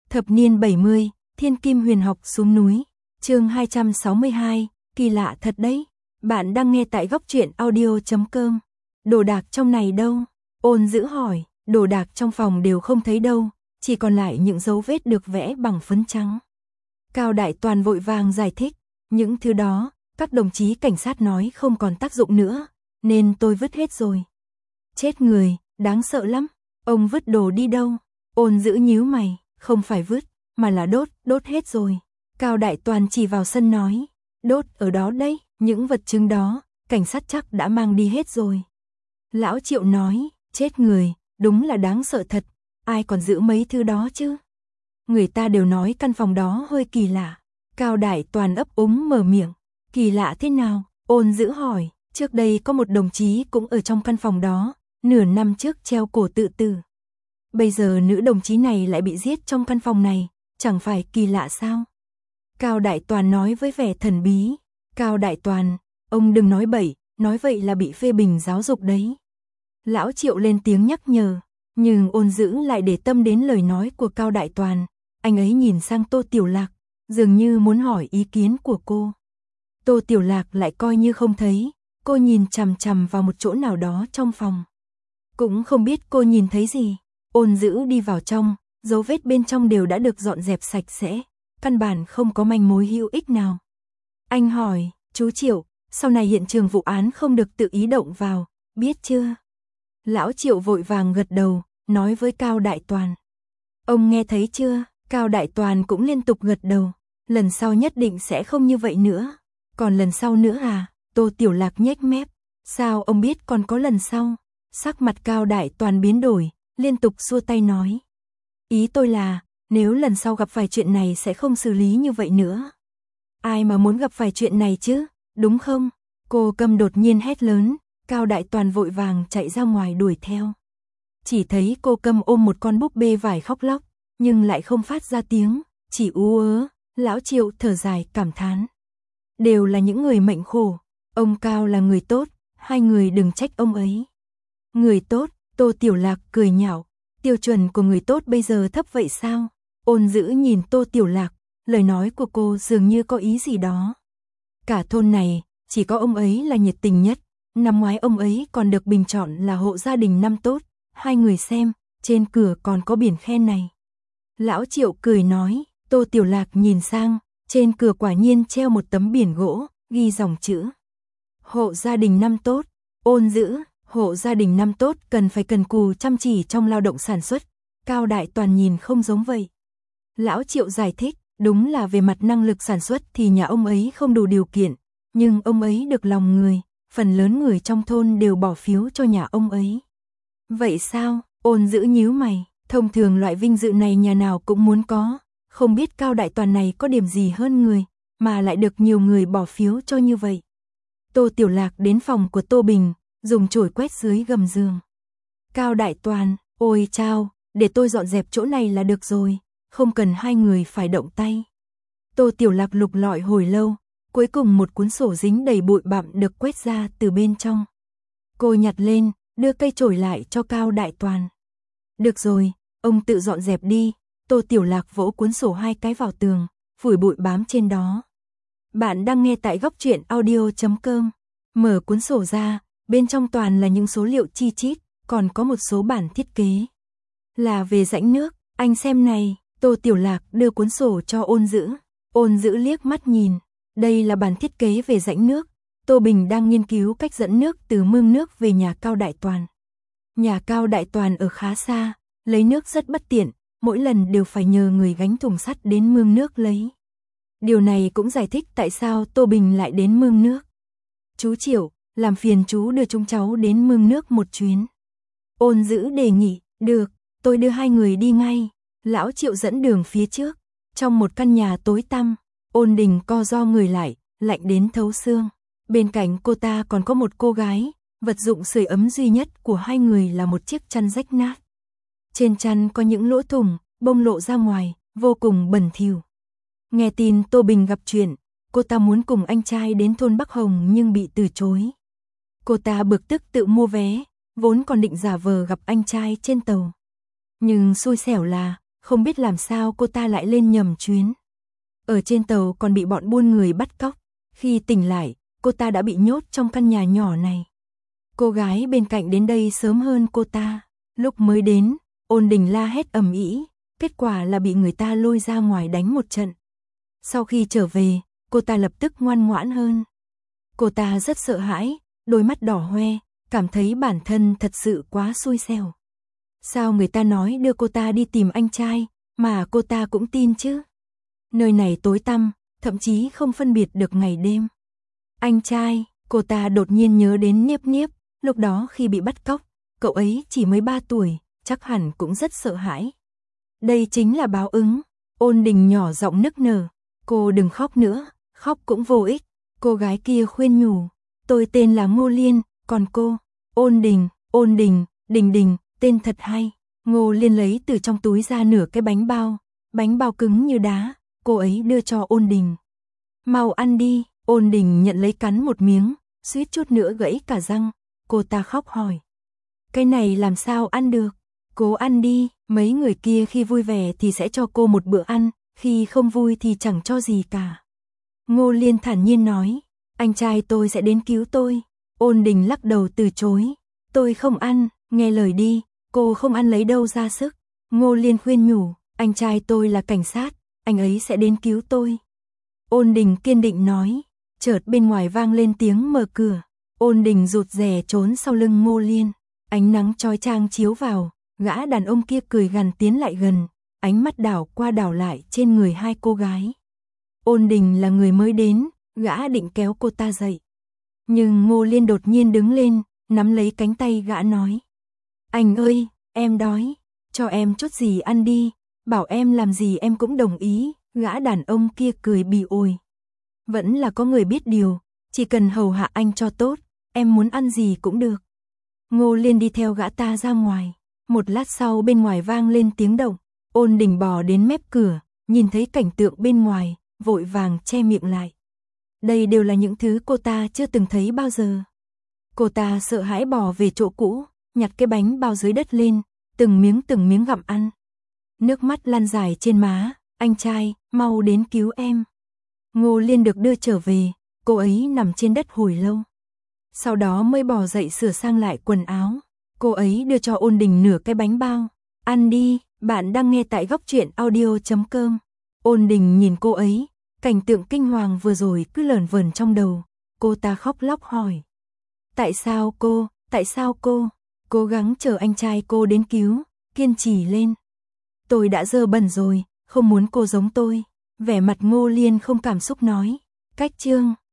Thập niên 70, Thiên Kim Huyền Học xuống núi. Chương 262, kỳ lạ thật đấy. Bạn đang nghe tại góc truyện audio.com. Đồ đạc trong này đâu? Ôn Dữ hỏi. Đồ đạc trong phòng đều không thấy đâu, chỉ còn lại những dấu vết được vẽ bằng phấn trắng. Cao Đại Toàn vội vàng giải thích. Những thứ đó, các đồng chí cảnh sát nói không còn tác dụng nữa, nên tôi vứt hết rồi. Chết người, đáng sợ lắm. Ông vứt đồ đi đâu? Ôn Dữ nhíu mày. Không phải vứt, mà là đốt hết rồi. Cao Đại Toàn chỉ vào sân nói. Đốt ở đó đấy, những vật chứng đó, cảnh sát chắc đã mang đi hết rồi. Lão Triệu nói, chết người, đúng là đáng sợ thật, ai còn giữ mấy thứ đó chứ? Người ta đều nói căn phòng đó hơi kỳ lạ. Cao Đại Toàn ấp úng mở miệng. Kỳ lạ thế nào? Ôn Dữ hỏi. Trước đây có một đồng chí cũng ở trong căn phòng đó, nửa năm trước treo cổ tự tử. Bây giờ nữ đồng chí này lại bị giết trong căn phòng này, chẳng phải kỳ lạ sao? Cao Đại Toàn nói với vẻ thần bí. Cao Đại Toàn, ông đừng nói bậy, nói vậy là bị phê bình giáo dục đấy. Lão Triệu lên tiếng nhắc nhở, nhưng Ôn Dữ lại để tâm đến lời nói của Cao Đại Toàn. Anh ấy nhìn sang Tô Tiểu Lạc, dường như muốn hỏi ý kiến của cô. Tô Tiểu Lạc lại coi như không thấy, cô nhìn chằm chằm vào một chỗ nào đó trong phòng. Cũng không biết cô nhìn thấy gì. Ôn Dữ đi vào trong, dấu vết bên trong đều đã được dọn dẹp sạch sẽ, căn bản không có manh mối hữu ích nào. Anh hỏi, chú Triệu, sau này hiện trường vụ án không được tự ý động vào, biết chưa? Lão Triệu vội vàng gật đầu, nói với Cao Đại Toàn. Ông nghe thấy chưa? Cao Đại Toàn cũng liên tục gật đầu, lần sau nhất định sẽ không như vậy nữa. Còn lần sau nữa à? Tô Tiểu Lạc nhếch mép. Sao ông biết còn có lần sau? Sắc mặt Cao Đại Toàn biến đổi, liên tục xua tay nói. Ý tôi là, nếu lần sau gặp phải chuyện này sẽ không xử lý như vậy nữa. Ai mà muốn gặp phải chuyện này chứ, đúng không? Cô Câm đột nhiên hét lớn, Cao Đại Toàn vội vàng chạy ra ngoài đuổi theo. Chỉ thấy cô Câm ôm một con búp bê vải khóc lóc, nhưng lại không phát ra tiếng, chỉ ú ớ. Lão Triệu thở dài cảm thán. Đều là những người mệnh khổ, ông Cao là người tốt, hai người đừng trách ông ấy. Người tốt? Tô Tiểu Lạc cười nhạo, tiêu chuẩn của người tốt bây giờ thấp vậy sao? Ôn Dữ nhìn Tô Tiểu Lạc, lời nói của cô dường như có ý gì đó. Cả thôn này, chỉ có ông ấy là nhiệt tình nhất, năm ngoái ông ấy còn được bình chọn là hộ gia đình năm tốt, hai người xem, trên cửa còn có biển khen này. Lão Triệu cười nói, Tô Tiểu Lạc nhìn sang, trên cửa quả nhiên treo một tấm biển gỗ, ghi dòng chữ. Hộ gia đình năm tốt. Ôn Dữ, hộ gia đình năm tốt cần phải cần cù chăm chỉ trong lao động sản xuất. Cao Đại Toàn nhìn không giống vậy. Lão Triệu giải thích, đúng là về mặt năng lực sản xuất thì nhà ông ấy không đủ điều kiện, nhưng ông ấy được lòng người, phần lớn người trong thôn đều bỏ phiếu cho nhà ông ấy. Vậy sao? Ôn Dữ nhíu mày, thông thường loại vinh dự này nhà nào cũng muốn có, không biết Cao Đại Toàn này có điểm gì hơn người, mà lại được nhiều người bỏ phiếu cho như vậy. Tô Tiểu Lạc đến phòng của Tô Bình, dùng chổi quét dưới gầm giường. Cao Đại Toàn, ôi chao, để tôi dọn dẹp chỗ này là được rồi, không cần hai người phải động tay. Tô Tiểu Lạc lục lọi hồi lâu, cuối cùng một cuốn sổ dính đầy bụi bặm được quét ra từ bên trong. Cô nhặt lên, đưa cây chổi lại cho Cao Đại Toàn. Được rồi, ông tự dọn dẹp đi. Tô Tiểu Lạc vỗ cuốn sổ hai cái vào tường, phủi bụi bám trên đó. Bạn đang nghe tại góc truyện audio.com. Mở cuốn sổ ra, bên trong toàn là những số liệu chi chít, còn có một số bản thiết kế. Là về rãnh nước, anh xem này. Tô Tiểu Lạc đưa cuốn sổ cho Ôn Dữ. Ôn Dữ liếc mắt nhìn. Đây là bản thiết kế về rãnh nước. Tô Bình đang nghiên cứu cách dẫn nước từ mương nước về nhà Cao Đại Toàn. Nhà Cao Đại Toàn ở khá xa, lấy nước rất bất tiện, mỗi lần đều phải nhờ người gánh thùng sắt đến mương nước lấy. Điều này cũng giải thích tại sao Tô Bình lại đến mương nước. Chú Triệu, làm phiền chú đưa chúng cháu đến mương nước một chuyến. Ôn Dữ đề nghị, được, tôi đưa hai người đi ngay. Lão Triệu dẫn đường phía trước, trong một căn nhà tối tăm, Ôn Đình co ro người lại, lạnh đến thấu xương. Bên cạnh cô ta còn có một cô gái, vật dụng sưởi ấm duy nhất của hai người là một chiếc chăn rách nát. Trên chăn có những lỗ thủng, bông lộ ra ngoài, vô cùng bẩn thỉu. Nghe tin Tô Bình gặp chuyện, cô ta muốn cùng anh trai đến thôn Bắc Hồng nhưng bị từ chối. Cô ta bực tức tự mua vé, vốn còn định giả vờ gặp anh trai trên tàu. Nhưng xui xẻo là, không biết làm sao cô ta lại lên nhầm chuyến. Ở trên tàu còn bị bọn buôn người bắt cóc, khi tỉnh lại, cô ta đã bị nhốt trong căn nhà nhỏ này. Cô gái bên cạnh đến đây sớm hơn cô ta, lúc mới đến, Ôn Đình la hét ầm ĩ, kết quả là bị người ta lôi ra ngoài đánh một trận. Sau khi trở về, cô ta lập tức ngoan ngoãn hơn. Cô ta rất sợ hãi, đôi mắt đỏ hoe, cảm thấy bản thân thật sự quá xui xẻo. Sao người ta nói đưa cô ta đi tìm anh trai, mà cô ta cũng tin chứ? Nơi này tối tăm, thậm chí không phân biệt được ngày đêm. Anh trai, cô ta đột nhiên nhớ đến Niếp Niếp, lúc đó khi bị bắt cóc, cậu ấy chỉ mới 3 tuổi, chắc hẳn cũng rất sợ hãi. Đây chính là báo ứng. Ôn Đình nhỏ giọng nức nở, cô đừng khóc nữa, khóc cũng vô ích. Cô gái kia khuyên nhủ, tôi tên là Ngô Liên, còn cô? Ôn Đình, Đình Đình, tên thật hay. Ngô Liên lấy từ trong túi ra nửa cái bánh bao cứng như đá, cô ấy đưa cho Ôn Đình. Mau ăn đi. Ôn Đình nhận lấy cắn một miếng, suýt chút nữa gãy cả răng. Cô ta khóc hỏi, cái này làm sao ăn được? Cố ăn đi, mấy người kia khi vui vẻ thì sẽ cho cô một bữa ăn, khi không vui thì chẳng cho gì cả. Ngô Liên thản nhiên nói, anh trai tôi sẽ đến cứu tôi. Ôn Đình lắc đầu từ chối, tôi không ăn, nghe lời đi, cô không ăn lấy đâu ra sức. Ngô Liên khuyên nhủ, anh trai tôi là cảnh sát, anh ấy sẽ đến cứu tôi. Ôn Đình kiên định nói, chợt bên ngoài vang lên tiếng mở cửa. Ôn Đình rụt rè trốn sau lưng Ngô Liên, ánh nắng chói chang chiếu vào, gã đàn ông kia cười gằn tiến lại gần, ánh mắt đảo qua đảo lại trên người hai cô gái. Ôn Đình là người mới đến, gã định kéo cô ta dậy. Nhưng Ngô Liên đột nhiên đứng lên, nắm lấy cánh tay gã nói, anh ơi, em đói, cho em chút gì ăn đi, bảo em làm gì em cũng đồng ý. Gã đàn ông kia cười bỉ ổi, vẫn là có người biết điều, chỉ cần hầu hạ anh cho tốt, em muốn ăn gì cũng được. Ngô Liên đi theo gã ta ra ngoài, một lát sau bên ngoài vang lên tiếng động. Ôn Đình bò đến mép cửa, nhìn thấy cảnh tượng bên ngoài, vội vàng che miệng lại. Đây đều là những thứ cô ta chưa từng thấy bao giờ. Cô ta sợ hãi bò về chỗ cũ, nhặt cái bánh bao dưới đất lên, từng miếng gặm ăn. Nước mắt lan dài trên má, anh trai, mau đến cứu em. Ngô Liên được đưa trở về, cô ấy nằm trên đất hồi lâu. Sau đó mới bò dậy sửa sang lại quần áo. Cô ấy đưa cho Ôn Đình nửa cái bánh bao. Ăn đi, bạn đang nghe tại Góc Truyện Audio.com. Ôn Đình nhìn cô ấy, cảnh tượng kinh hoàng vừa rồi cứ lởn vởn trong đầu. Cô ta khóc lóc hỏi, tại sao cô? Cố gắng chờ anh trai cô đến cứu, kiên trì lên. Tôi đã dơ bẩn rồi, không muốn cô giống tôi. Vẻ mặt Ngô Liên không cảm xúc nói, cách chương.